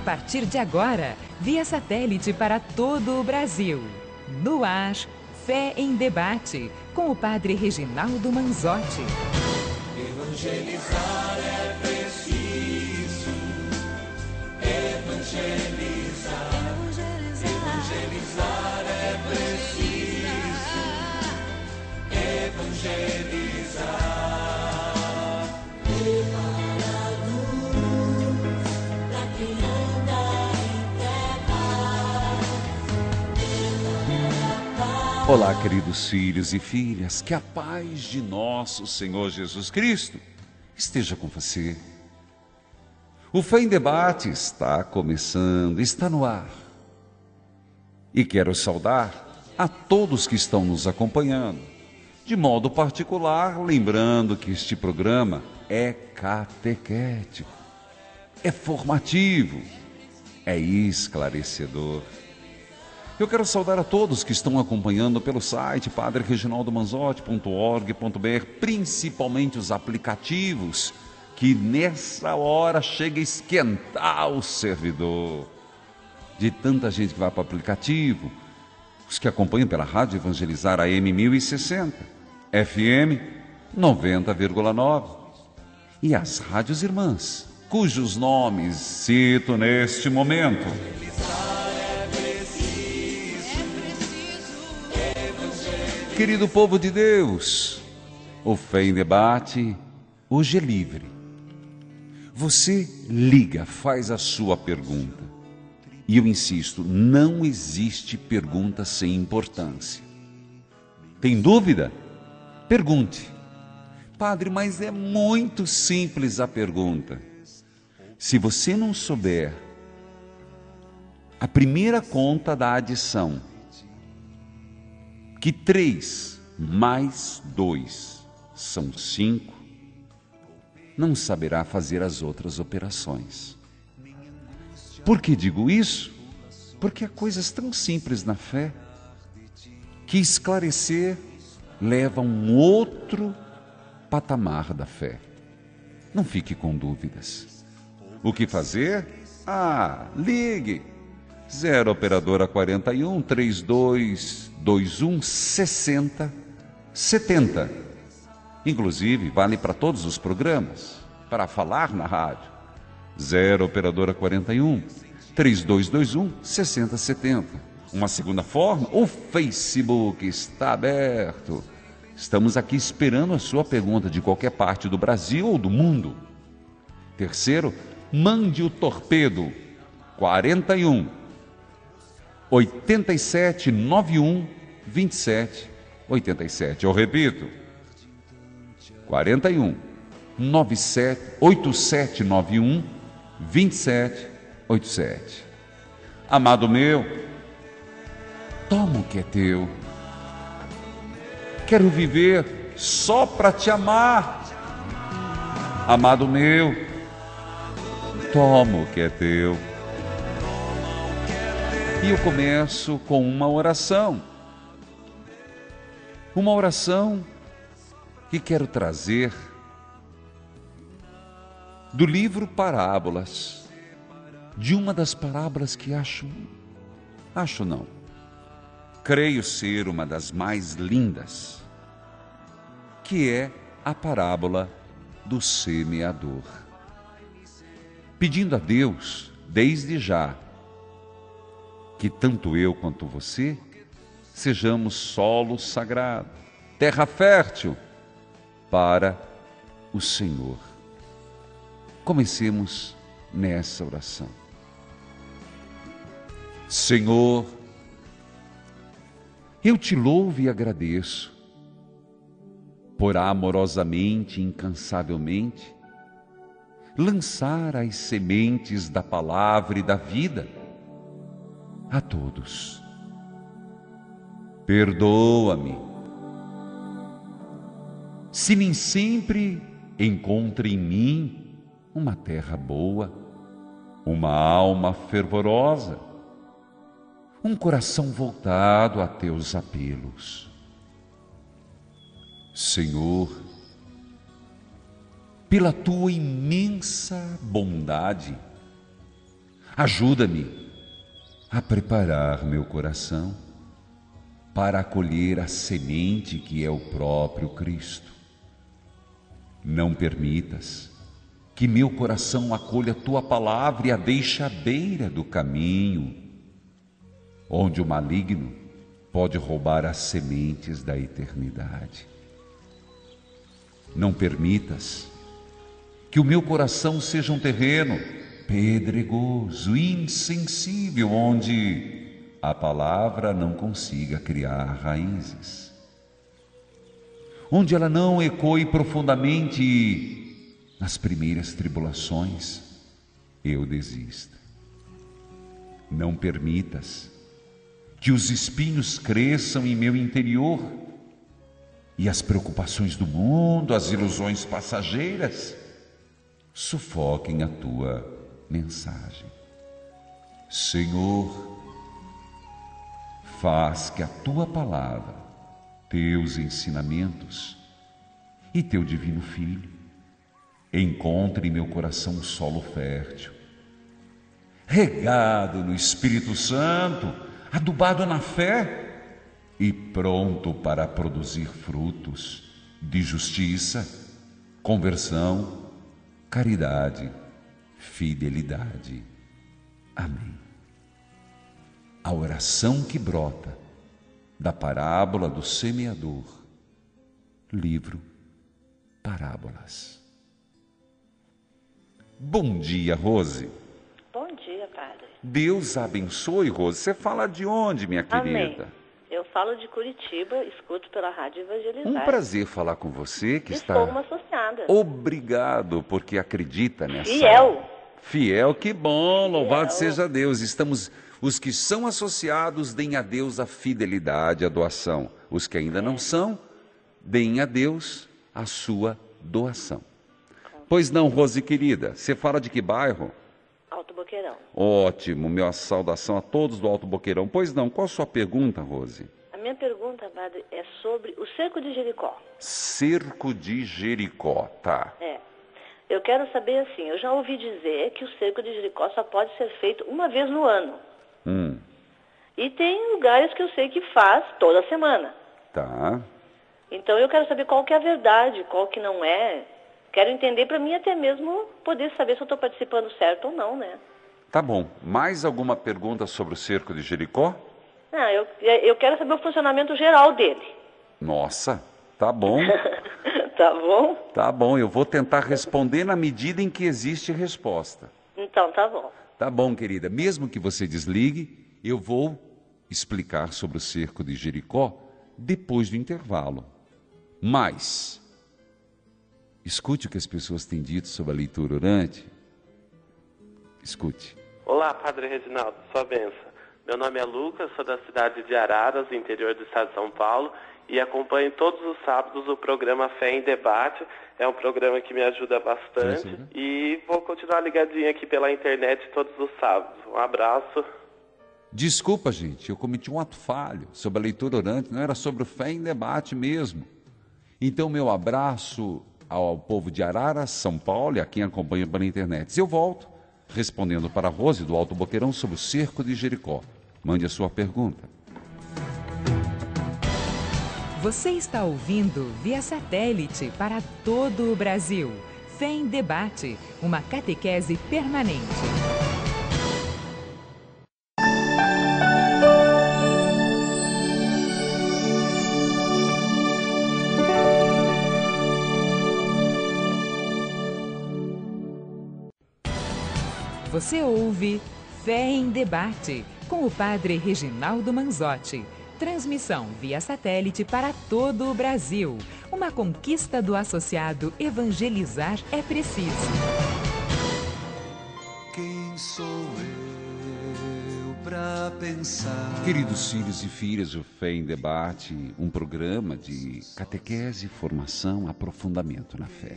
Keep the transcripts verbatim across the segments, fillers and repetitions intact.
partir de agora, via satélite para todo o Brasil. No ar, Fé em Debate, com o Padre Reginaldo Manzotti. Evangelizar é preciso, evangelizar, evangelizar é preciso, evangelizar. Olá, queridos filhos e filhas, que a paz de nosso Senhor Jesus Cristo esteja com você. O Fé em Debate está começando, está no ar. E quero saudar a todos que estão nos acompanhando. De modo particular, lembrando que este programa é catequético, é formativo, é esclarecedor. Eu quero saudar a todos que estão acompanhando pelo site padre reginaldo manzotti ponto org ponto br, principalmente os aplicativos, que nessa hora chega a esquentar o servidor. De tanta gente que vai para o aplicativo, os que acompanham pela Rádio Evangelizar A M mil e sessenta, F M noventa vírgula nove, e as rádios irmãs, cujos nomes cito neste momento. Querido povo de Deus, o Fé em Debate hoje é livre. Você liga, faz a sua pergunta. E eu insisto, não existe pergunta sem importância. Tem dúvida? Pergunte. Padre, mas é muito simples a pergunta. Se você não souber a primeira conta da adição, que três mais dois são cinco, não saberá fazer as outras operações. Por que digo isso? Porque há coisas tão simples na fé que esclarecer leva a um outro patamar da fé. Não fique com dúvidas. O que fazer? Ah, ligue! Zero operadora quarenta e um, trinta e dois, vinte e um, sessenta, setenta. Inclusive, vale para todos os programas, para falar na rádio. Zero operadora quarenta e um, trinta e dois, vinte e um, sessenta, setenta. Uma segunda forma, o Facebook está aberto. Estamos aqui esperando a sua pergunta de qualquer parte do Brasil ou do mundo. Terceiro, mande o torpedo quarenta e um, oitenta e sete, noventa e um, vinte e sete, oitenta e sete. Eu repito, quarenta e um, noventa e sete, oitenta e sete, noventa e um, vinte e sete, oitenta e sete. Amado meu, toma o que é teu. Quero viver só para te amar. Amado meu, toma o que é teu. E eu começo com uma oração. Uma oração que quero trazer do livro Parábolas, de uma das parábolas que acho, acho não, creio ser uma das mais lindas, que é a parábola do semeador. Pedindo a Deus, desde já, que tanto eu quanto você sejamos solo sagrado, terra fértil para o Senhor. Comecemos nessa oração. Senhor, eu te louvo e agradeço por amorosamente e incansavelmente lançar as sementes da palavra e da vida a todos. Perdoa-me se nem sempre encontre em mim uma terra boa, uma alma fervorosa, um coração voltado a teus apelos. Senhor, pela tua imensa bondade, Ajuda-me a preparar meu coração para acolher a semente que é o próprio Cristo. Não permitas que meu coração acolha a tua palavra e a deixe à beira do caminho, onde o maligno pode roubar as sementes da eternidade. Não permitas que o meu coração seja um terreno pedregoso, insensível, onde a palavra não consiga criar raízes, onde ela não ecoe profundamente e, nas primeiras tribulações, eu desista. Não permitas que os espinhos cresçam em meu interior e as preocupações do mundo, as ilusões passageiras, sufoquem a tua mensagem. Senhor, faz que a tua palavra, teus ensinamentos e teu divino Filho encontre em meu coração um solo fértil, regado no Espírito Santo, adubado na fé e pronto para produzir frutos de justiça, conversão, caridade, fidelidade. Amém. A oração que brota da parábola do semeador, livro Parábolas. Bom dia, Rose. Bom dia, padre. Deus abençoe, Rose. Você fala de onde, minha querida? Amém. Eu falo de Curitiba, escuto pela Rádio Evangelizar. Um prazer falar com você que Estou está... uma associada. Obrigado, porque acredita nessa... Fiel. Fiel, que bom, louvado Fiel. seja Deus. Estamos, os que são associados, deem a Deus a fidelidade, a doação. Os que ainda não são, deem a Deus a sua doação. Pois não, Rose querida, você fala de que bairro? Alto Boqueirão. Ótimo, minha saudação a todos do Alto Boqueirão. Pois não, qual a sua pergunta, Rose? A minha pergunta, padre, é sobre o cerco de Jericó. Cerco de Jericó, tá. É. Eu quero saber assim, eu já ouvi dizer que o cerco de Jericó só pode ser feito uma vez no ano. Hum, E tem lugares que eu sei que faz toda semana. tá. Então eu quero saber qual que é a verdade, qual que não é. Quero entender para mim até mesmo poder saber se eu estou participando certo ou não, né? Tá bom. Mais alguma pergunta sobre o cerco de Jericó? Ah, eu, eu quero saber o funcionamento geral dele. Nossa, tá bom. Tá bom? Tá bom, eu vou tentar responder na medida em que existe resposta. Então, tá bom. Tá bom, querida. Mesmo que você desligue, eu vou explicar sobre o cerco de Jericó depois do intervalo. Mas, escute o que as pessoas têm dito sobre a leitura orante. Escute. Olá, Padre Reginaldo, sua benção. Meu nome é Lucas, sou da cidade de Araras, interior do estado de São Paulo, e acompanho todos os sábados o programa Fé em Debate. É um programa que me ajuda bastante e vou continuar ligadinho aqui pela internet todos os sábados. Um abraço. Desculpa, gente, eu cometi um ato falho sobre a leitura orante, não era sobre o Fé em Debate mesmo. Então, meu abraço ao povo de Araras, São Paulo, e a quem acompanha pela internet. Eu volto respondendo para a Rose do Alto Boqueirão sobre o cerco de Jericó. Mande a sua pergunta. Você está ouvindo via satélite para todo o Brasil. Fé em Debate, uma catequese permanente. Você ouve Fé em Debate, com o padre Reginaldo Manzotti. Transmissão via satélite para todo o Brasil. Uma conquista do associado Evangelizar é Preciso. Quem sou eu pra pensar? Queridos filhos e filhas, o Fé em Debate, um programa de catequese, formação, aprofundamento na fé.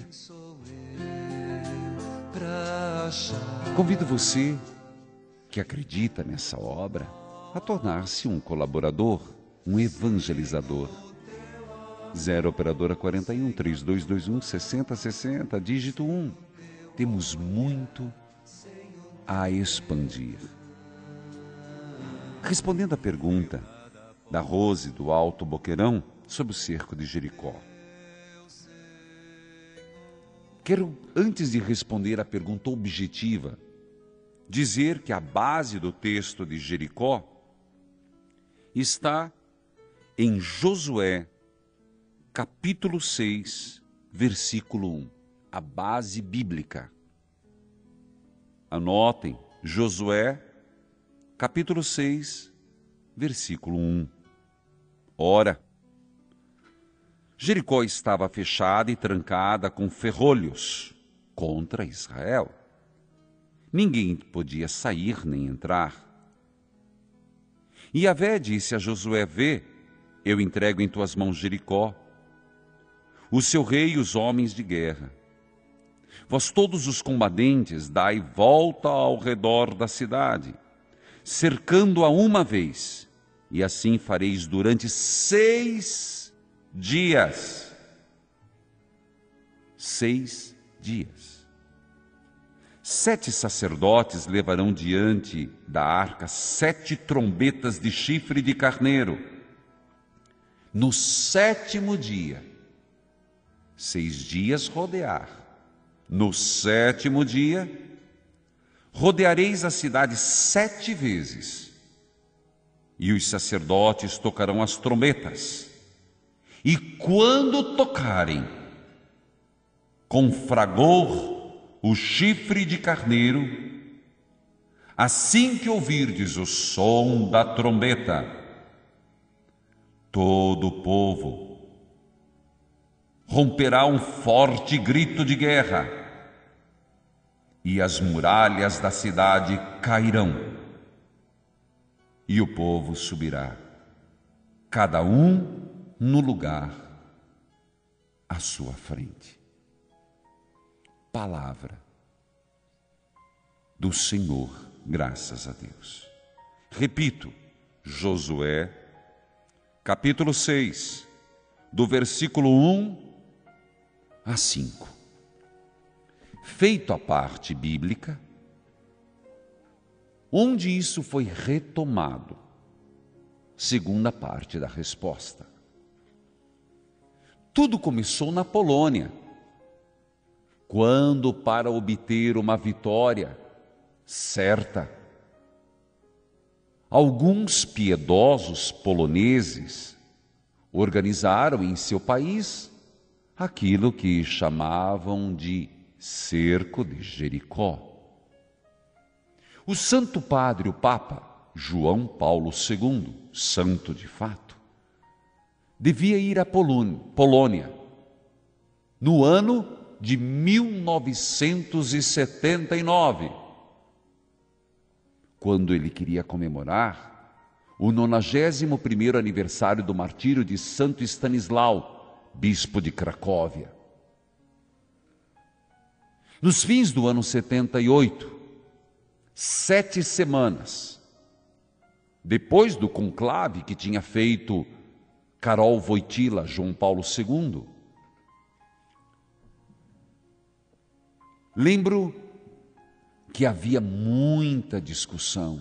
Convido você que acredita nessa obra a tornar-se um colaborador, um evangelizador. Zero Operadora quarenta e um, três dois dois um, sessenta sessenta, dígito um. Temos muito a expandir. Respondendo à pergunta da Rose do Alto Boqueirão sobre o cerco de Jericó, quero, antes de responder à pergunta objetiva, dizer que a base do texto de Jericó está em Josué, capítulo seis, versículo um, a base bíblica. Anotem, Josué, capítulo seis, versículo um. Ora, Jericó estava fechada e trancada com ferrolhos contra Israel. Ninguém podia sair nem entrar. E Yahvé disse a Josué: vê, eu entrego em tuas mãos Jericó, o seu rei e os homens de guerra. Vós todos os combatentes dai volta ao redor da cidade, cercando-a uma vez, e assim fareis durante seis dias. Seis dias. Sete sacerdotes levarão diante da arca sete trombetas de chifre de carneiro. No sétimo dia, seis dias rodear. No sétimo dia, rodeareis a cidade sete vezes, e os sacerdotes tocarão as trombetas. E quando tocarem com fragor o chifre de carneiro, assim que ouvirdes o som da trombeta, todo o povo romperá um forte grito de guerra, e as muralhas da cidade cairão, e o povo subirá, cada um no lugar à sua frente. Palavra do Senhor, graças a Deus. Repito, Josué, capítulo seis, do versículo um a cinco. Feito a parte bíblica, onde isso foi retomado, segunda parte da resposta. Tudo começou na Polônia, quando, para obter uma vitória certa, alguns piedosos poloneses organizaram em seu país aquilo que chamavam de cerco de Jericó. O Santo Padre, o Papa João Paulo segundo, santo de fato, devia ir à Polônia no ano de mil novecentos e setenta e nove, quando ele queria comemorar o nonagésimo primeiro aniversário do martírio de Santo Stanislau, bispo de Cracóvia. Nos fins do ano setenta e oito, sete semanas depois do conclave que tinha feito Karol Wojtyła, João Paulo segundo, lembro que havia muita discussão.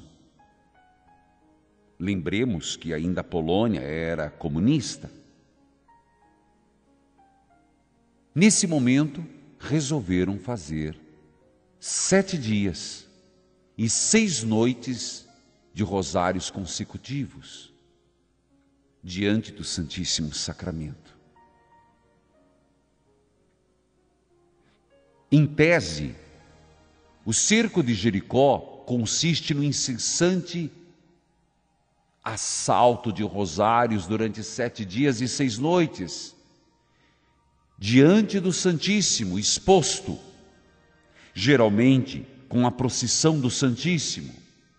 Lembremos que ainda a Polônia era comunista. Nesse momento, resolveram fazer sete dias e seis noites de rosários consecutivos diante do Santíssimo Sacramento. Em tese, o cerco de Jericó consiste no incessante assalto de rosários durante sete dias e seis noites, diante do Santíssimo, exposto, geralmente com a procissão do Santíssimo.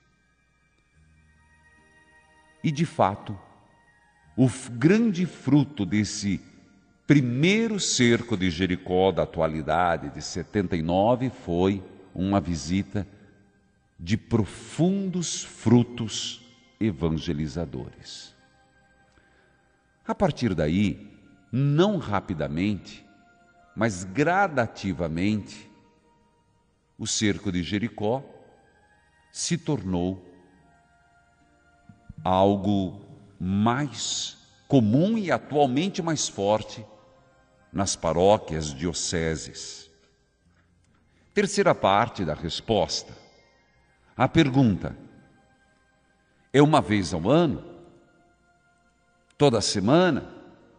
E, de fato, o grande fruto desse primeiro cerco de Jericó da atualidade, de setenta e nove, foi uma visita de profundos frutos evangelizadores. A partir daí, não rapidamente, mas gradativamente, o cerco de Jericó se tornou algo mais comum e atualmente mais forte nas paróquias dioceses. Terceira parte da resposta. A pergunta: é uma vez ao ano? Toda semana?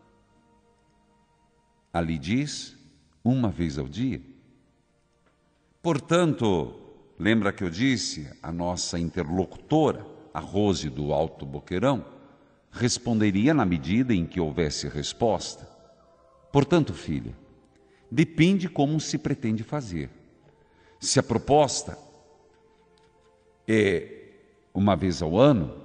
Ali diz, uma vez ao dia. Portanto, lembra que eu disse, a nossa interlocutora, a Rose do Alto Boqueirão, responderia na medida em que houvesse resposta. Portanto, filha, depende como se pretende fazer. Se a proposta é uma vez ao ano,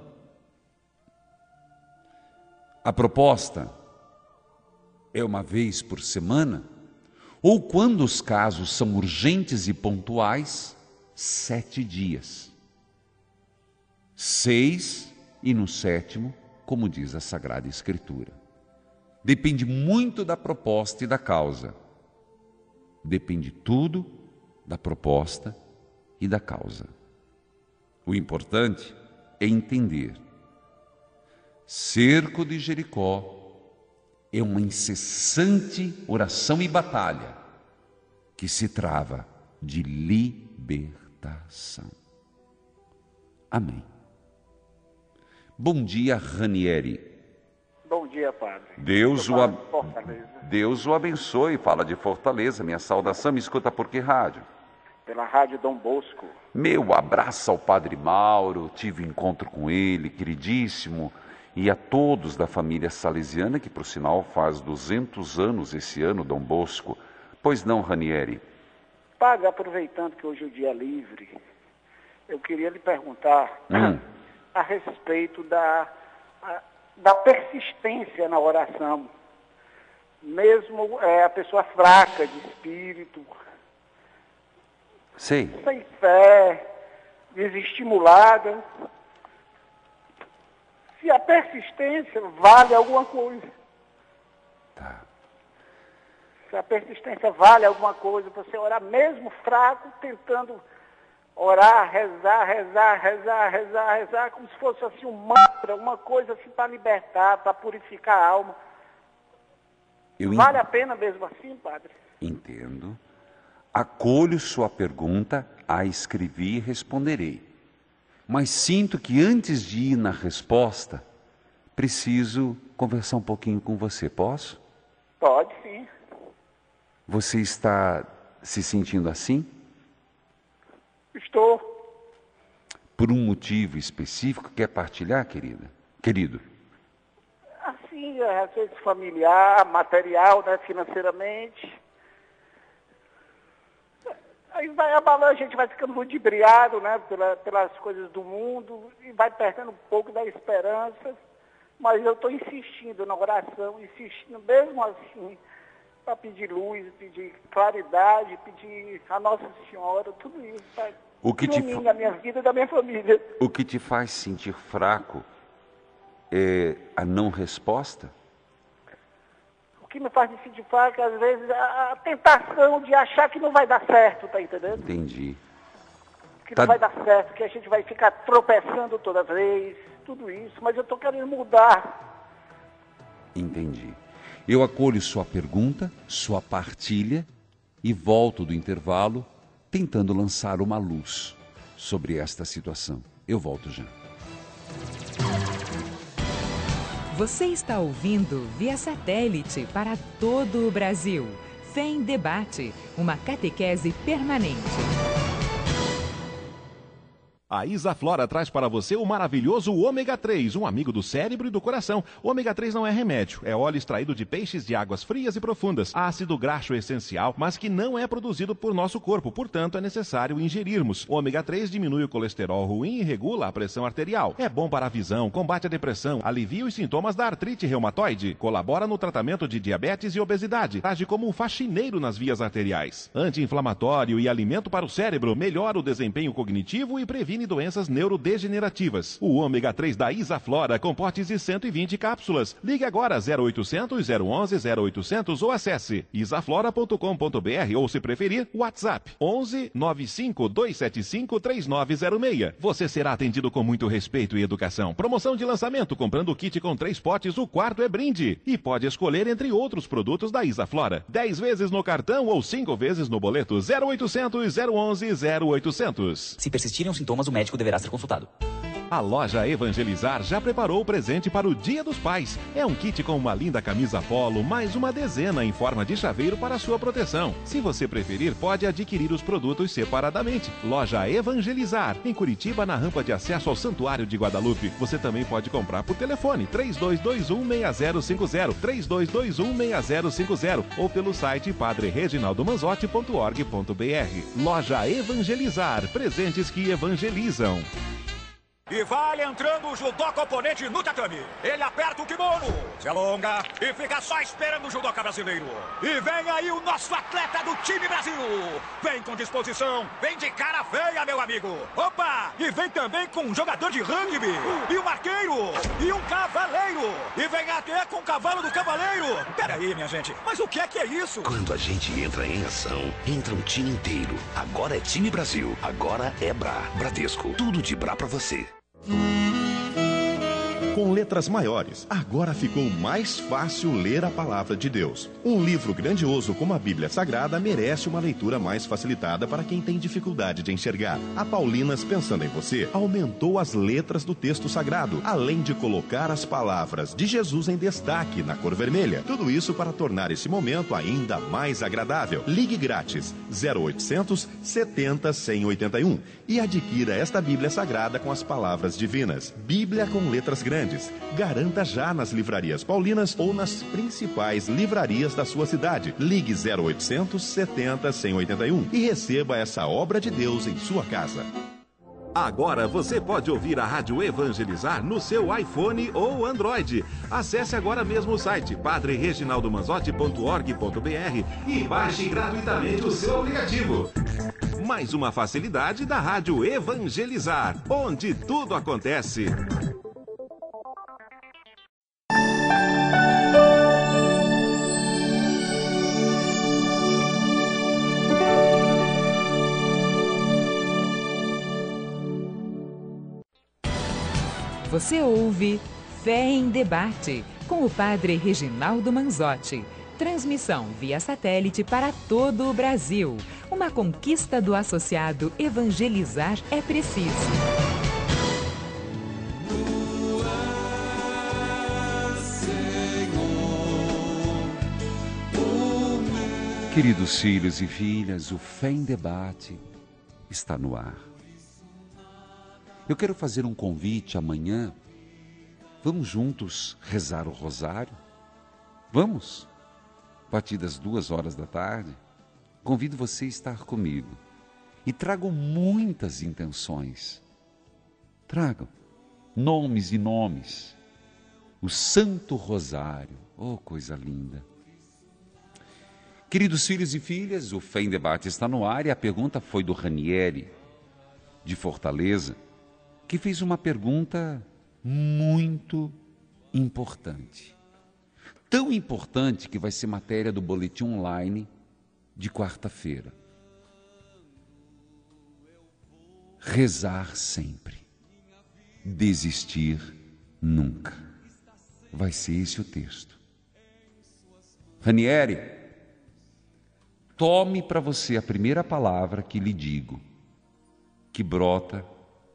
a proposta é uma vez por semana, ou quando os casos são urgentes e pontuais, sete dias. Seis e no sétimo, como diz a Sagrada Escritura. Depende muito da proposta e da causa. Depende tudo da proposta e da causa. O importante é entender. Cerco de Jericó é uma incessante oração e batalha que se trava de libertação. Amém. Bom dia, Ranieri. Bom dia, padre. Deus o, ab... Deus o abençoe. Fala de Fortaleza. Minha saudação. Me escuta por que rádio? Pela Rádio Dom Bosco. Meu abraço ao Padre Mauro. Tive encontro com ele, queridíssimo. E a todos da família salesiana, que por sinal faz duzentos anos esse ano, Dom Bosco. Pois não, Ranieri? Padre, aproveitando que hoje o dia é livre, eu queria lhe perguntar hum. a respeito da, a, da persistência na oração. Mesmo é, a pessoa fraca de espírito, Sim. sem fé, desestimulada. Se a persistência vale alguma coisa. Tá. Se a persistência vale alguma coisa, você orar mesmo fraco, tentando orar, rezar, rezar, rezar, rezar, rezar, como se fosse assim um mantra, uma coisa assim para libertar, para purificar a alma. Eu vale ent... a pena mesmo assim, padre? Entendo. Acolho sua pergunta, a escrevi e responderei. Mas sinto que antes de ir na resposta, preciso conversar um pouquinho com você. Posso? Pode, sim. Você está se sentindo assim? Estou. Por um motivo específico, quer partilhar, querida? Querido? Assim, às vezes familiar, material, né, financeiramente. Aí vai abalando, a gente vai ficando ludibriado, né, pela, pelas coisas do mundo e vai perdendo um pouco da esperança. Mas eu estou insistindo na oração, insistindo mesmo assim, para pedir luz, pedir claridade, pedir a Nossa Senhora, tudo isso, para iluminar te... a minha vida e da minha família. O que te faz sentir fraco é a não resposta? O que me faz me sentir fraco, às vezes, a, a tentação de achar que não vai dar certo, tá entendendo? Entendi. Que tá... não vai dar certo, que a gente vai ficar tropeçando toda vez, tudo isso, mas eu estou querendo mudar. Entendi. Eu acolho sua pergunta, sua partilha e volto do intervalo tentando lançar uma luz sobre esta situação. Eu volto já. Você está ouvindo via satélite para todo o Brasil. Fé em Debate, uma catequese permanente. A Isaflora traz para você o maravilhoso ômega três, um amigo do cérebro e do coração. O ômega três não é remédio, é óleo extraído de peixes de águas frias e profundas, ácido graxo essencial, mas que não é produzido por nosso corpo, portanto é necessário ingerirmos. O ômega três diminui o colesterol ruim e regula a pressão arterial. É bom para a visão, combate a depressão, alivia os sintomas da artrite reumatoide, colabora no tratamento de diabetes e obesidade, age como um faxineiro nas vias arteriais. Anti-inflamatório e alimento para o cérebro, melhora o desempenho cognitivo e previne previne doenças neurodegenerativas. O ômega três da Isaflora com potes de cento e vinte cápsulas. Ligue agora zero oitocentos, zero onze, zero oitocentos ou acesse isaflora ponto com ponto br ou, se preferir, WhatsApp onze nove cinco dois sete cinco três nove zero seis. Você será atendido com muito respeito e educação. Promoção de lançamento: comprando o kit com três potes, o quarto é brinde. E pode escolher entre outros produtos da Isaflora. dez vezes no cartão ou cinco vezes no boleto. Zero oitocentos, zero onze, zero oitocentos. Se persistirem os sintomas, o médico deverá ser consultado. A loja Evangelizar já preparou o presente para o Dia dos Pais. É um kit com uma linda camisa polo, mais uma dezena em forma de chaveiro para sua proteção. Se você preferir, pode adquirir os produtos separadamente. Loja Evangelizar, em Curitiba, na rampa de acesso ao Santuário de Guadalupe. Você também pode comprar por telefone três dois dois um, seis zero cinco zero, três dois dois um, seis zero cinco zero ou pelo site padre reginaldo manzotti ponto org ponto br. Loja Evangelizar, presentes que evangelizam. E vai entrando o judoca oponente no tatame. Ele aperta o kimono, se alonga e fica só esperando o judoca brasileiro. E vem aí o nosso atleta do time Brasil. Vem com disposição, vem de cara feia, meu amigo. Opa! E vem também com um jogador de rugby, e um arqueiro, e um cavaleiro. E vem até com o cavalo do cavaleiro. Peraí, minha gente, mas o que é que é isso? Quando a gente entra em ação, entra um time inteiro. Agora é time Brasil, agora é Bra. Bradesco, tudo de Bra pra você. Com letras maiores, agora ficou mais fácil ler a palavra de Deus. Um livro grandioso como a Bíblia Sagrada merece uma leitura mais facilitada para quem tem dificuldade de enxergar. A Paulinas, pensando em você, aumentou as letras do texto sagrado, além de colocar as palavras de Jesus em destaque na cor vermelha. Tudo isso para tornar esse momento ainda mais agradável. Ligue grátis zero oitocentos, setenta, cem e oitenta e um e adquira esta Bíblia Sagrada com as palavras divinas. Bíblia com letras grandes. Garanta já nas livrarias paulinas ou nas principais livrarias da sua cidade. Ligue zero oitocentos, setenta, cem e oitenta e um e receba essa obra de Deus em sua casa. Agora você pode ouvir a Rádio Evangelizar no seu iPhone ou Android. Acesse agora mesmo o site padre reginaldo manzotti ponto org ponto br e baixe gratuitamente o seu aplicativo. Mais uma facilidade da Rádio Evangelizar, onde tudo acontece. Você ouve Fé em Debate, com o padre Reginaldo Manzotti. Transmissão via satélite para todo o Brasil. Uma conquista do associado Evangelizar é Preciso. Queridos filhos e filhas, o Fé em Debate está no ar. Eu quero fazer um convite amanhã. Vamos juntos rezar o rosário? Vamos? A partir das duas horas da tarde, convido você a estar comigo. E tragam muitas intenções. Tragam nomes e nomes. O Santo Rosário. Oh, coisa linda. Queridos filhos e filhas, o Fé em Debate está no ar e a pergunta foi do Ranieri, de Fortaleza, que fez uma pergunta muito importante. Tão importante que vai ser matéria do boletim online de quarta-feira. Rezar sempre. Desistir nunca. Vai ser esse o texto. Ranieri, tome para você a primeira palavra que lhe digo, que brota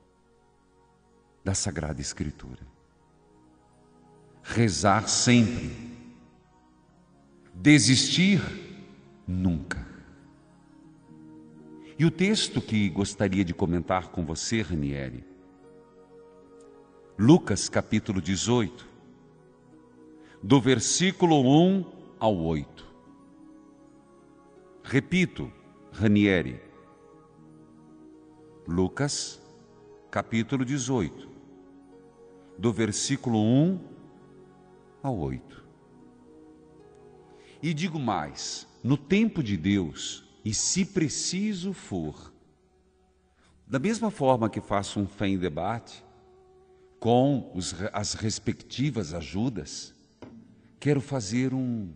da Sagrada Escritura. Rezar sempre. Desistir nunca. E o texto que gostaria de comentar com você, Ranieri, Lucas capítulo dezoito, do versículo um ao oito. Repito, Ranieri, Lucas capítulo dezoito, do versículo um ao oito. E digo mais, no tempo de Deus, e se preciso for, Da mesma forma que faço um Fé em Debate, com os, as respectivas ajudas, quero fazer um,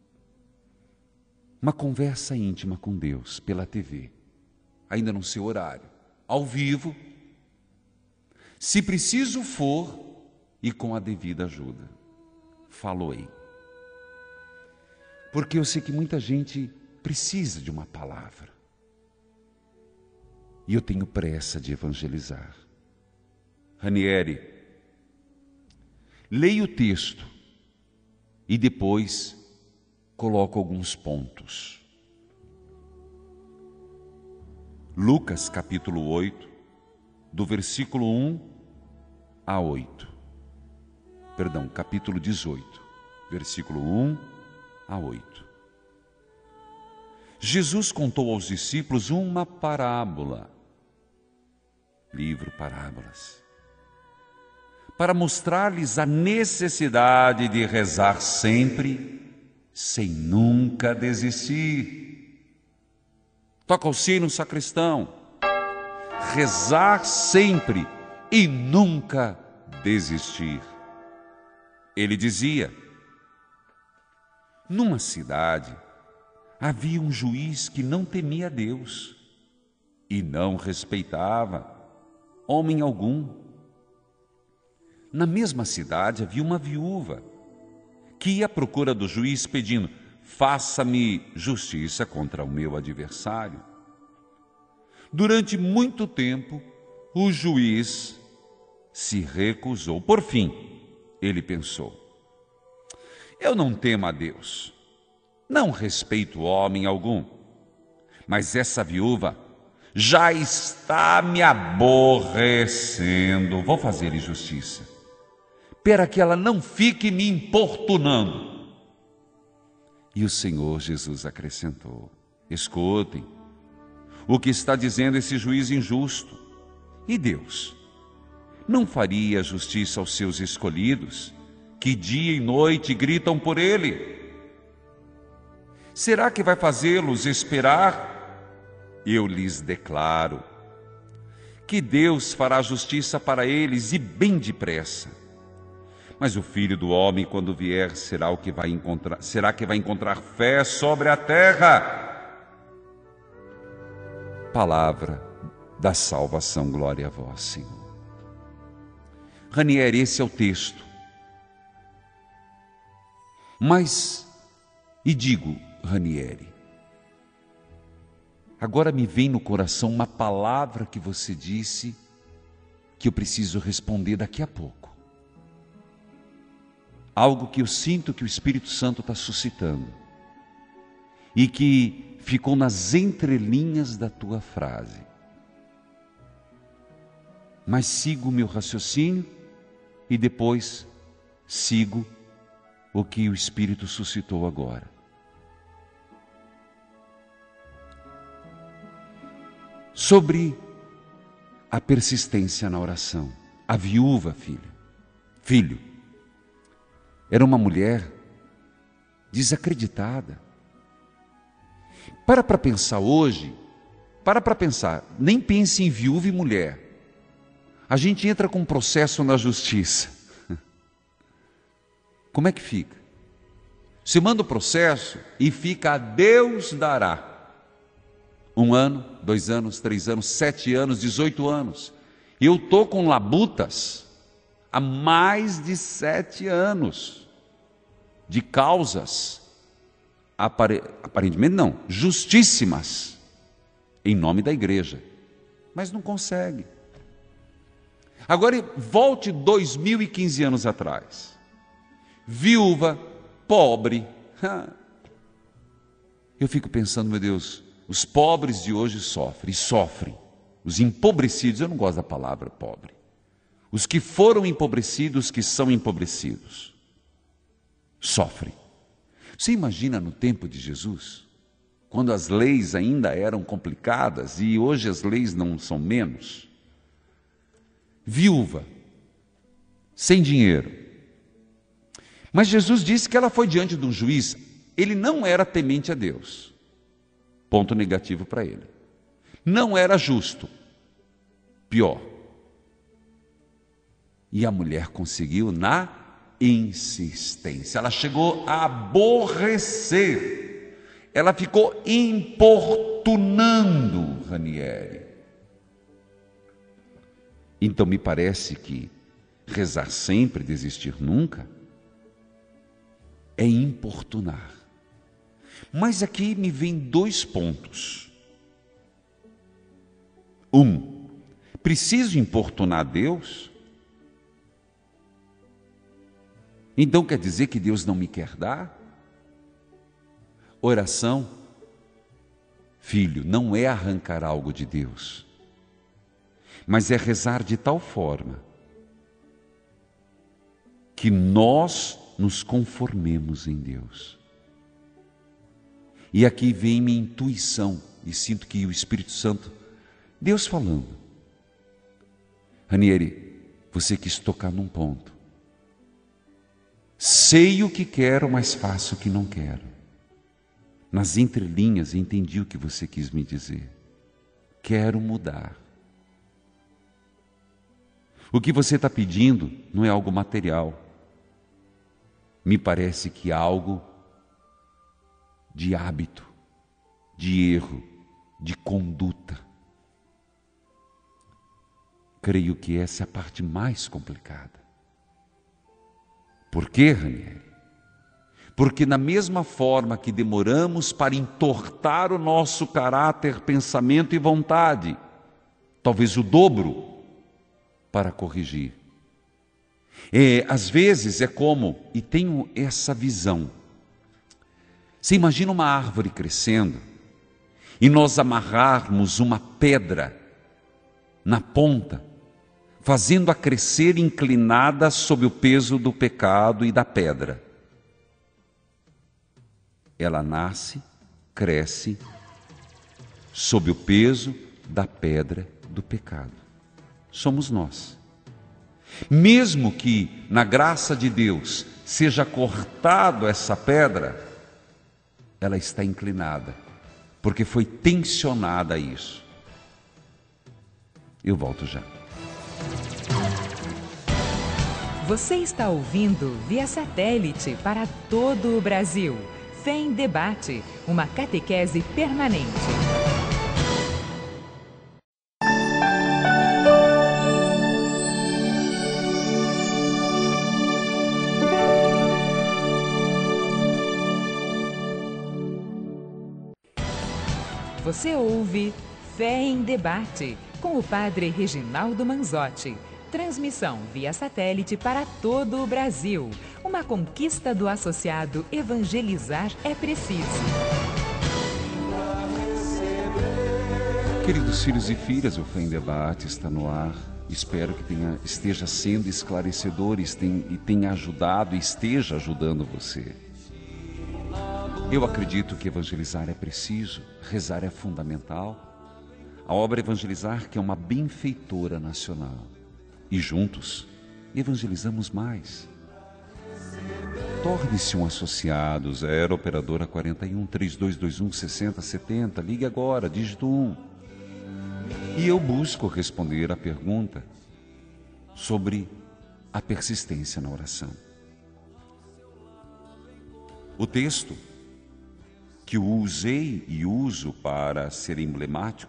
uma conversa íntima com Deus pela T V, ainda no seu horário, ao vivo, se preciso for e com a devida ajuda. Falo-ei. Porque eu sei que muita gente precisa de uma palavra. E eu tenho pressa de evangelizar. Ranieri, leia o texto e depois coloco alguns pontos. Lucas capítulo oito, do versículo um a oito. Perdão, capítulo dezoito, versículo um a oito. Jesus contou aos discípulos uma parábola, livro Parábolas, para mostrar-lhes a necessidade de rezar sempre, sem nunca desistir. Toca o sino, sacristão. Rezar sempre e nunca desistir. Ele dizia: numa cidade havia um juiz que não temia Deus e não respeitava homem algum. Na mesma cidade havia uma viúva que ia à procura do juiz pedindo: faça-me justiça contra o meu adversário. Durante muito tempo, o juiz se recusou. Por fim, ele pensou: eu não temo a Deus, não respeito homem algum, mas essa viúva já está me aborrecendo. Vou fazer-lhe justiça, para que ela não fique me importunando. E o Senhor Jesus acrescentou: escutem o que está dizendo esse juiz injusto. E Deus não faria justiça aos seus escolhidos, que dia e noite gritam por Ele? Será que vai fazê-los esperar? Eu lhes declaro que Deus fará justiça para eles, e bem depressa. Mas o Filho do Homem, quando vier, será o que vai encontrar, será que vai encontrar fé sobre a terra? Palavra da salvação, glória a vós, Senhor. Ranieri, esse é o texto. Mas, e digo, Ranieri, agora me vem no coração uma palavra que você disse que eu preciso responder daqui a pouco. Algo que eu sinto que o Espírito Santo está suscitando e que ficou nas entrelinhas da tua frase. Mas sigo o meu raciocínio e depois sigo o que o Espírito suscitou agora. Sobre a persistência na oração. A viúva, filha, filho, era uma mulher desacreditada. Para para pensar hoje, para para pensar, nem pense em viúva e mulher. A gente entra com um processo na justiça. Como é que fica? Você manda o processo e fica a Deus dará. Um ano, dois anos, três anos, sete anos, dezoito anos. Eu estou com labutas há mais de sete anos de causas, apare... aparentemente não, justíssimas, em nome da igreja, mas não consegue. Agora volte dois mil e quinze anos atrás, viúva, pobre. Eu fico pensando, meu Deus, os pobres de hoje sofrem, e sofrem. Os empobrecidos, eu não gosto da palavra pobre. Os que foram empobrecidos, que são empobrecidos, sofrem. Você imagina no tempo de Jesus, quando as leis ainda eram complicadas, e hoje as leis não são menos. Viúva, sem dinheiro. Mas Jesus disse que ela foi diante de um juiz, ele não era temente a Deus. Ponto negativo para ele. Não era justo. pior. E a mulher conseguiu na insistência. Ela chegou a aborrecer. Ela ficou importunando Ranieri. Então me parece que rezar sempre, desistir nunca, é importunar. Mas aqui me vem dois pontos. Um, preciso importunar Deus? Então quer dizer que Deus não me quer dar? Oração, filho, não é arrancar algo de Deus, mas é rezar de tal forma que nós nos conformemos em Deus. E aqui vem minha intuição, e sinto que o Espírito Santo, Deus falando. Ranieri, você quis tocar num ponto. Sei o que quero, mas faço o que não quero. Nas entrelinhas entendi o que você quis me dizer. Quero mudar. O que você está pedindo não é algo material. Me parece que é algo de hábito, de erro, de conduta. Creio que essa é a parte mais complicada. Por quê, Ranieri? Porque na mesma forma que demoramos para entortar o nosso caráter, pensamento e vontade, talvez o dobro para corrigir. É, às vezes é como, e tenho essa visão, você imagina uma árvore crescendo e nós amarrarmos uma pedra na ponta, fazendo-a crescer inclinada sob o peso do pecado e da pedra. Ela nasce, cresce sob o peso da pedra do pecado. Somos nós. Mesmo que na graça de Deus seja cortado essa pedra, ela está inclinada, porque foi tensionada a isso. Eu volto já. Você está ouvindo via satélite para todo o Brasil. Fé em Debate, uma catequese permanente. Você ouve Fé em Debate, com o Padre Reginaldo Manzotti. Transmissão via satélite para todo o Brasil. Uma conquista do associado Evangelizar é Preciso. Queridos filhos e filhas, o Fé em Debate está no ar. Espero que tenha, esteja sendo esclarecedor e tenha ajudado e esteja ajudando você. Eu acredito que evangelizar é preciso, rezar é fundamental. A obra Evangelizar, que é uma benfeitora nacional. E juntos, evangelizamos mais. Torne-se um associado, zero operadora quarenta e um, trinta e dois vinte e um, sessenta, setenta. Ligue agora, dígito um. E eu busco responder a pergunta sobre a persistência na oração. O texto que eu usei e uso para ser emblemático,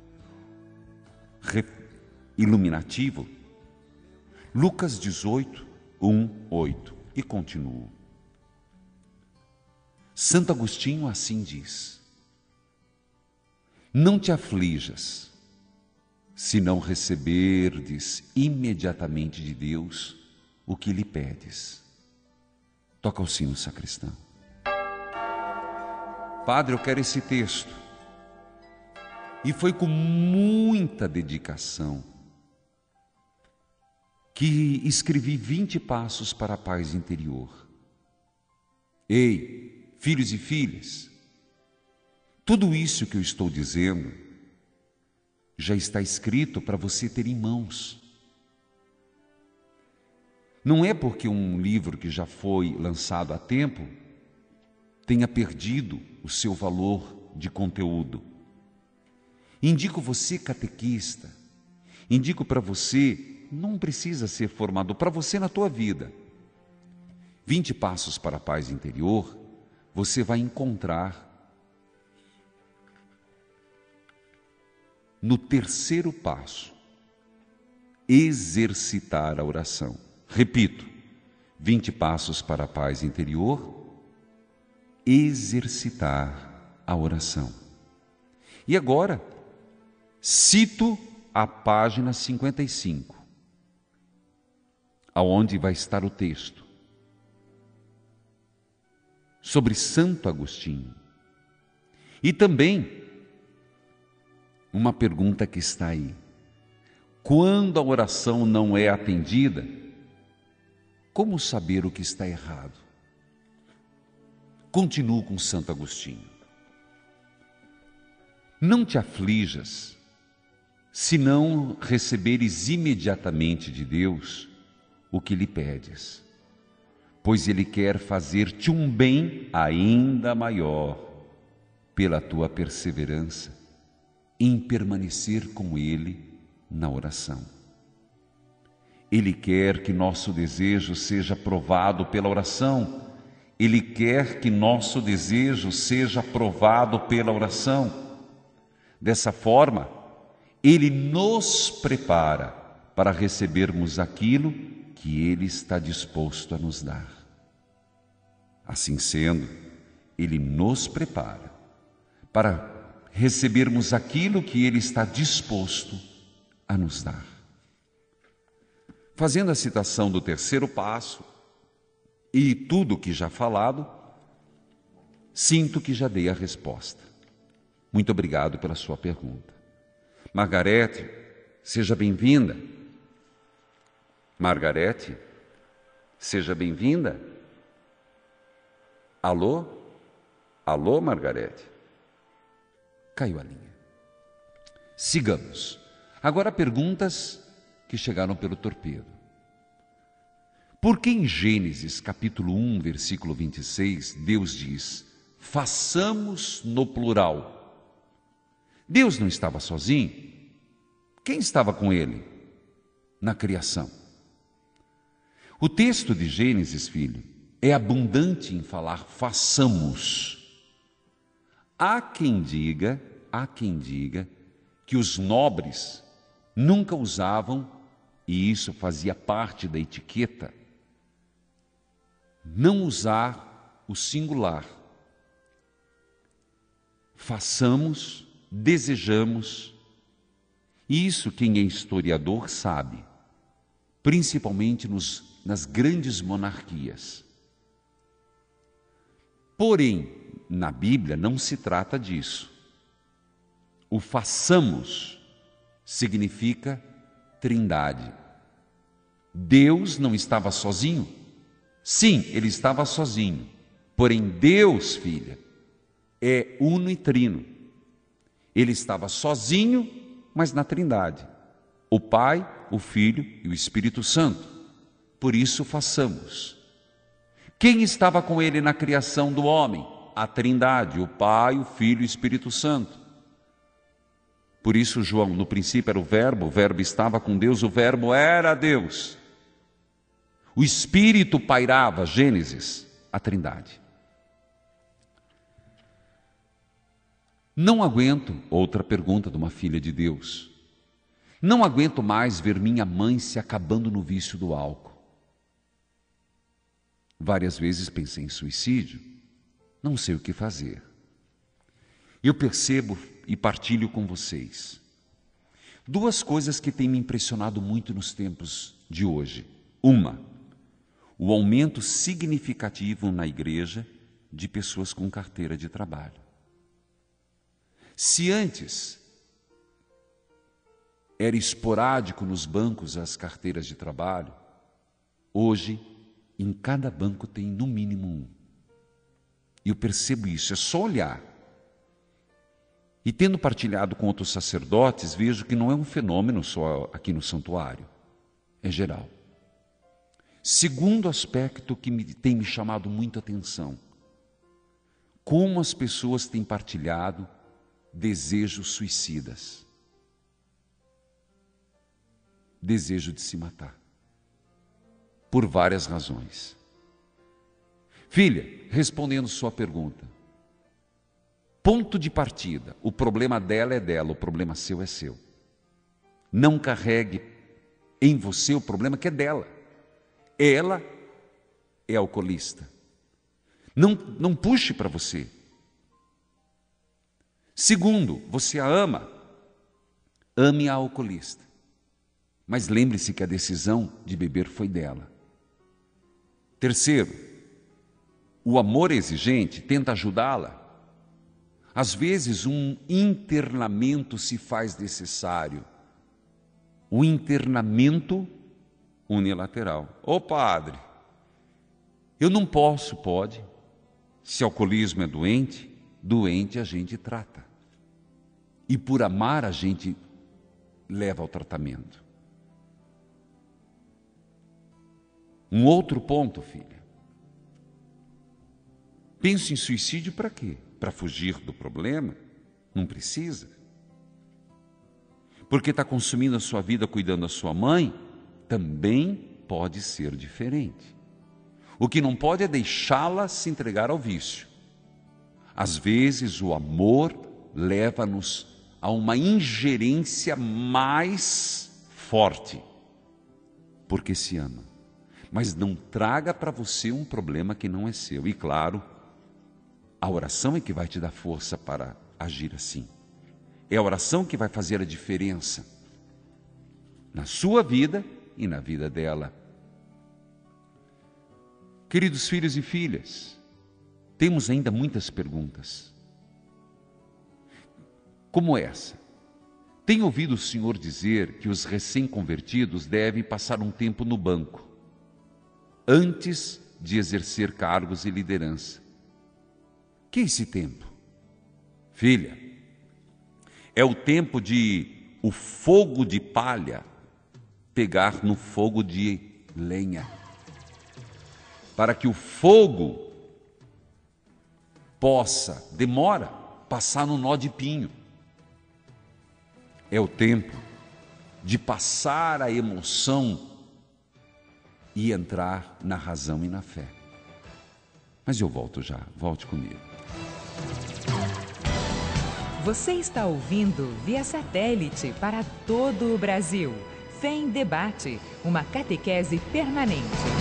iluminativo, Lucas dezoito, um, oito, e continuo. Santo Agostinho assim diz: não te aflijas, se não receberdes imediatamente de Deus o que lhe pedes. Toca o sino, sacristão. Padre, eu quero esse texto. E foi com muita dedicação que escrevi vinte passos para a paz interior. Ei, filhos e filhas, tudo isso que eu estou dizendo já está escrito para você ter em mãos. Não é porque um livro que já foi lançado há tempo tenha perdido o seu valor de conteúdo. Indico você, catequista, indico para você, não precisa ser formado, para você na tua vida. vinte passos para a paz interior, você vai encontrar no terceiro passo, exercitar a oração. Repito, vinte passos para a paz interior, exercitar a oração. E agora, cito a página cinquenta e cinco, aonde vai estar o texto sobre Santo Agostinho. E também uma pergunta que está aí: quando a oração não é atendida, como saber o que está errado? Continuo com Santo Agostinho. Não te aflijas se não receberes imediatamente de Deus o que lhe pedes, pois Ele quer fazer-te um bem ainda maior pela tua perseverança em permanecer com Ele na oração. Ele quer que nosso desejo seja provado pela oração. Ele quer que nosso desejo seja provado pela oração. Dessa forma, Ele nos prepara para recebermos aquilo que Ele está disposto a nos dar. Assim sendo, Ele nos prepara para recebermos aquilo que Ele está disposto a nos dar. Fazendo a citação do terceiro passo e tudo o que já falado, sinto que já dei a resposta. Muito obrigado pela sua pergunta. Margarete, seja bem-vinda. Margarete, seja bem-vinda. Alô? Alô, Margarete? Caiu a linha. Sigamos. Agora perguntas que chegaram pelo torpedo. Por que em Gênesis capítulo um, versículo vinte e seis, Deus diz: façamos no plural? Deus não estava sozinho? Quem estava com Ele na criação? O texto de Gênesis, filho, é abundante em falar façamos. Há quem diga, há quem diga que os nobres nunca usavam, e isso fazia parte da etiqueta, não usar o singular. Façamos, desejamos. Isso quem é historiador sabe, principalmente nos, nas grandes monarquias. Porém, na Bíblia não se trata disso. O façamos significa trindade. Deus não estava sozinho? Sim, Ele estava sozinho. Porém, Deus, filha, é uno e trino. Ele estava sozinho, mas na trindade. O Pai, o Filho e o Espírito Santo. Por isso façamos. Quem estava com Ele na criação do homem? A trindade, o Pai, o Filho e o Espírito Santo. Por isso, João, no princípio era o Verbo, o Verbo estava com Deus, o Verbo era Deus. O Espírito pairava, Gênesis, a trindade. Não aguento, outra pergunta de uma filha de Deus, não aguento mais ver minha mãe se acabando no vício do álcool. Várias vezes pensei em suicídio, não sei o que fazer. Eu percebo e partilho com vocês duas coisas que têm me impressionado muito nos tempos de hoje. Uma, o aumento significativo na igreja de pessoas com carteira de trabalho. Se antes era esporádico nos bancos as carteiras de trabalho, hoje em cada banco tem no mínimo um. E eu percebo isso, é só olhar. E tendo partilhado com outros sacerdotes, vejo que não é um fenômeno só aqui no santuário, é geral. Segundo aspecto que me, tem me chamado muita atenção, como as pessoas têm partilhado desejos suicidas. desejo de se matar. Por várias razões. Filha, respondendo sua pergunta, ponto de partida, o problema dela é dela, o problema seu é seu. Não carregue em você o problema que é dela. Ela é alcoolista. Não, não puxe para você. Segundo, você a ama. Ame a alcoolista. Mas lembre-se que a decisão de beber foi dela. Terceiro, o amor exigente tenta ajudá-la. Às vezes um internamento se faz necessário. O internamento unilateral. Ô padre, eu não posso, pode. Se alcoolismo é doente, doente a gente trata. E por amar a gente leva ao tratamento. Um outro ponto, filha. Penso em suicídio para quê? Para fugir do problema? Não precisa. Porque está consumindo a sua vida cuidando da sua mãe? Também pode ser diferente. O que não pode é deixá-la se entregar ao vício. Às vezes o amor leva-nos a uma ingerência mais forte, porque se ama. Mas não traga para você um problema que não é seu. E claro, a oração é que vai te dar força para agir assim. É a oração que vai fazer a diferença na sua vida e na vida dela. Queridos filhos e filhas, temos ainda muitas perguntas. Como essa. Tenho ouvido o Senhor dizer que os recém-convertidos devem passar um tempo no banco, antes de exercer cargos e liderança. Que é esse tempo? Filha, é o tempo de o fogo de palha pegar no fogo de lenha, para que o fogo possa, demora, passar no nó de pinho. É o tempo de passar a emoção e entrar na razão e na fé. Mas eu volto já, volte comigo. Você está ouvindo via satélite para todo o Brasil. Fé em Debate, uma catequese permanente.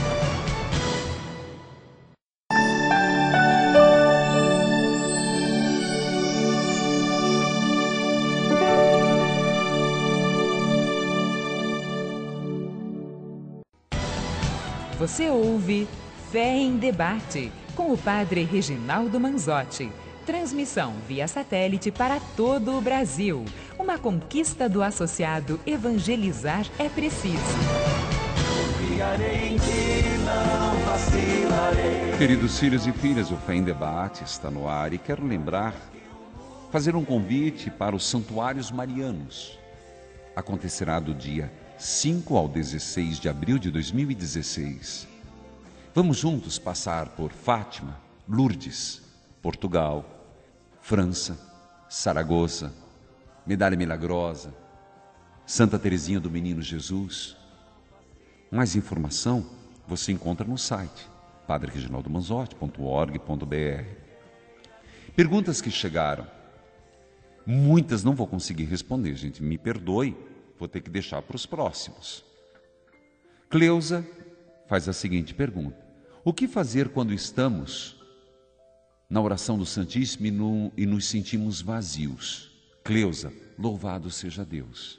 Você ouve Fé em Debate, com o padre Reginaldo Manzotti. Transmissão via satélite para todo o Brasil. Uma conquista do associado Evangelizar é Preciso. Queridos filhos e filhas, o Fé em Debate está no ar e quero lembrar, fazer um convite para os Santuários Marianos. Acontecerá do dia cinco ao dezesseis de abril de dois mil e dezesseis. Vamos juntos passar por Fátima, Lourdes, Portugal, França, Saragoça, Medalha Milagrosa, Santa Teresinha do Menino Jesus. Mais informação você encontra no site padre reginaldo manzotti ponto org ponto br. Perguntas que chegaram, muitas não vou conseguir responder, gente, me perdoe, vou ter que deixar para os próximos. Cleusa faz a seguinte pergunta: o que fazer quando estamos na oração do Santíssimo e, no, e nos sentimos vazios? Cleusa, louvado seja Deus.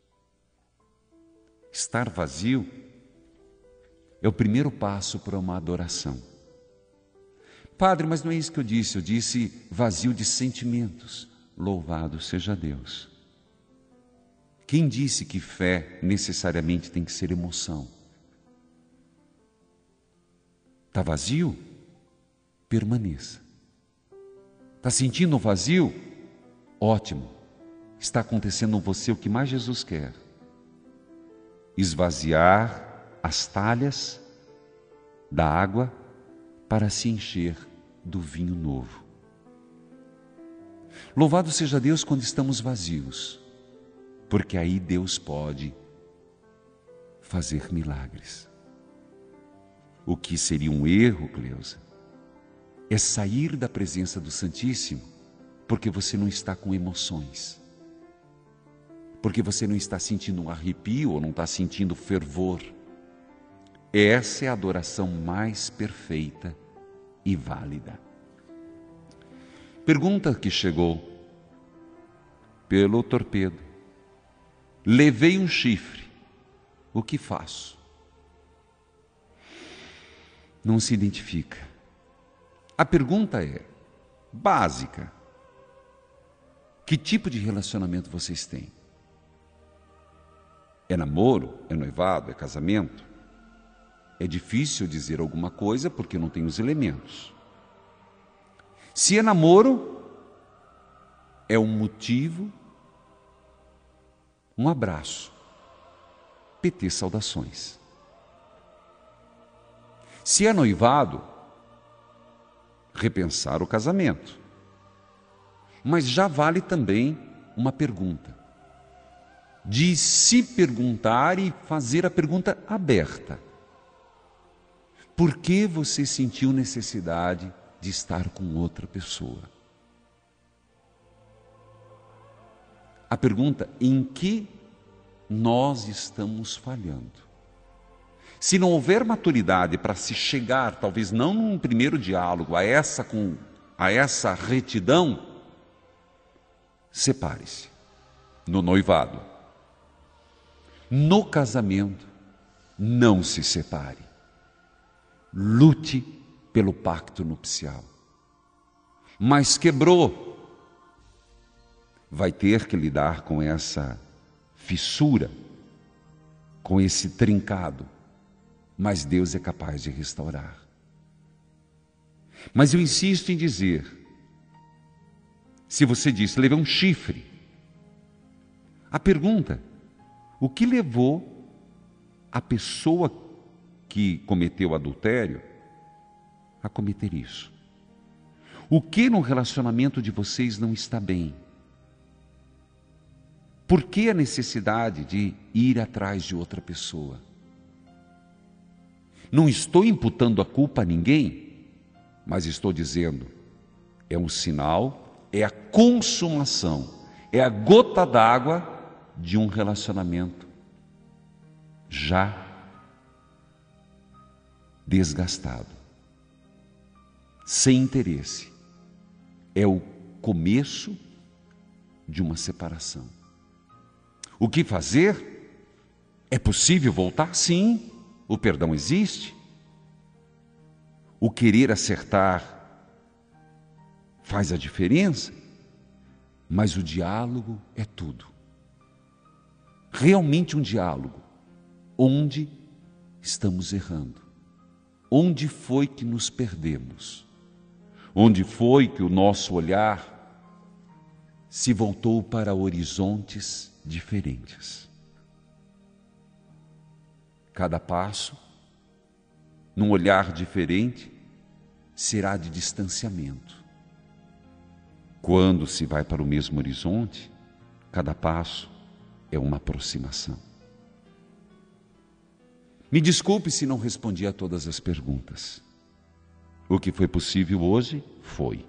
Estar vazio é o primeiro passo para uma adoração. Padre, mas não é isso que eu disse, eu disse vazio de sentimentos. Louvado seja Deus. Quem disse que fé necessariamente tem que ser emoção? Está vazio? Permaneça. Está sentindo o vazio? Ótimo. Está acontecendo em você o que mais Jesus quer: esvaziar as talhas da água para se encher do vinho novo. Louvado seja Deus quando estamos vazios, porque aí Deus pode fazer milagres. O que seria um erro, Cleusa, é sair da presença do Santíssimo porque você não está com emoções, porque você não está sentindo um arrepio ou não está sentindo fervor. Essa é a adoração mais perfeita e válida. Pergunta que chegou pelo torpedo: levei um chifre, o que faço? Não se identifica. A pergunta é básica: que tipo de relacionamento vocês têm? É namoro? É noivado? É casamento? É difícil dizer alguma coisa porque não tem os elementos. Se é namoro, é um motivo, um abraço, P T saudações. Se é noivado, repensar o casamento. Mas já vale também uma pergunta, de se perguntar e fazer a pergunta aberta. Por que você sentiu necessidade de estar com outra pessoa? A pergunta: em que nós estamos falhando? Se não houver maturidade para se chegar, talvez não num primeiro diálogo, a essa, com, a essa retidão, separe-se. No noivado. No casamento, não se separe. Lute pelo pacto nupcial. Mas quebrou, vai ter que lidar com essa fissura, com esse trincado. Mas Deus é capaz de restaurar. Mas eu insisto em dizer, se você disse, levei um chifre, a pergunta: o que levou a pessoa que cometeu adultério a cometer isso? O que no relacionamento de vocês não está bem? Por que a necessidade de ir atrás de outra pessoa? Não estou imputando a culpa a ninguém, mas estou dizendo, é um sinal, é a consumação, é a gota d'água de um relacionamento já desgastado, sem interesse. É o começo de uma separação. O que fazer? É possível voltar? Sim. O perdão existe. O querer acertar faz a diferença, mas o diálogo é tudo. Realmente um diálogo. Onde estamos errando? Onde foi que nos perdemos? Onde foi que o nosso olhar se voltou para horizontes diferentes? Cada passo, num olhar diferente, será de distanciamento. Quando se vai para o mesmo horizonte, cada passo é uma aproximação. Me desculpe se não respondi a todas as perguntas. O que foi possível hoje, foi.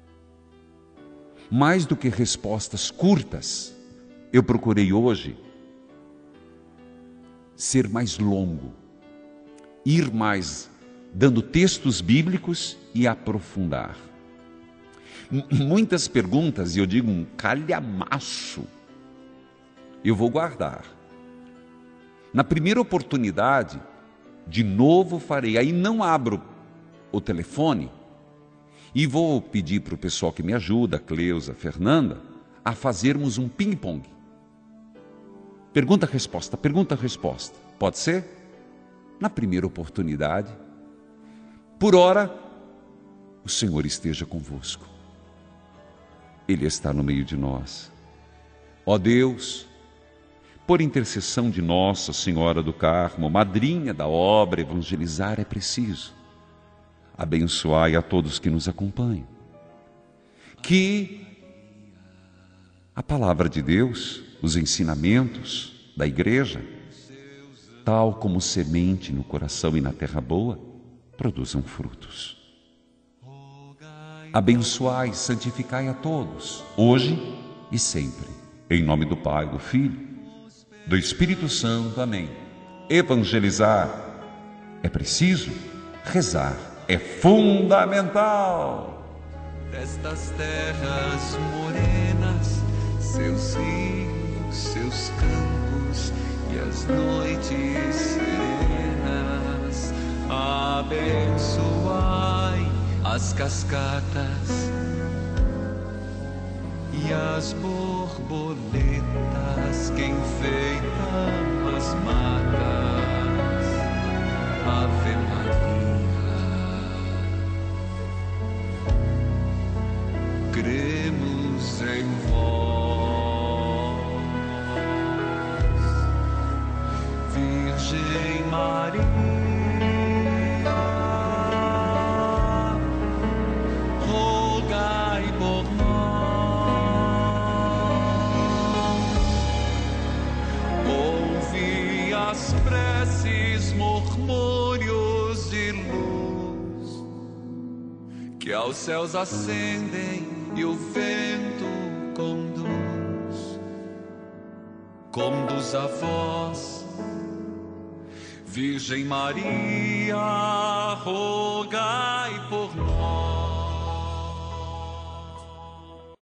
Mais do que respostas curtas, eu procurei hoje ser mais longo, ir mais, dando textos bíblicos e aprofundar. M- muitas perguntas, e eu digo um calhamaço, eu vou guardar. Na primeira oportunidade, de novo farei, aí não abro o telefone e vou pedir para o pessoal que me ajuda, Cleusa, Fernanda, a fazermos um ping-pong. Pergunta-resposta, pergunta-resposta. Pode ser? Na primeira oportunidade. Por ora, o Senhor esteja convosco. Ele está no meio de nós. Ó Deus, por intercessão de Nossa Senhora do Carmo, madrinha da obra evangelizar é preciso, abençoai a todos que nos acompanham. Que a palavra de Deus, os ensinamentos da igreja, tal como semente no coração e na terra boa, produzam frutos. Abençoai e santificai a todos, hoje e sempre. Em nome do Pai, do Filho, do Espírito Santo. Amém. Evangelizar é preciso, rezar é fundamental. Destas terras morenas, seus rios, seus campos e as noites serenas, abençoai as cascatas e as borboletas que enfeitam as matas. Ave Maria, cremos em vós, Virgem Maria. As preces, murmúrios de luz que aos céus ascendem e o vento conduz. Conduz a vós, Virgem Maria, rogai por nós.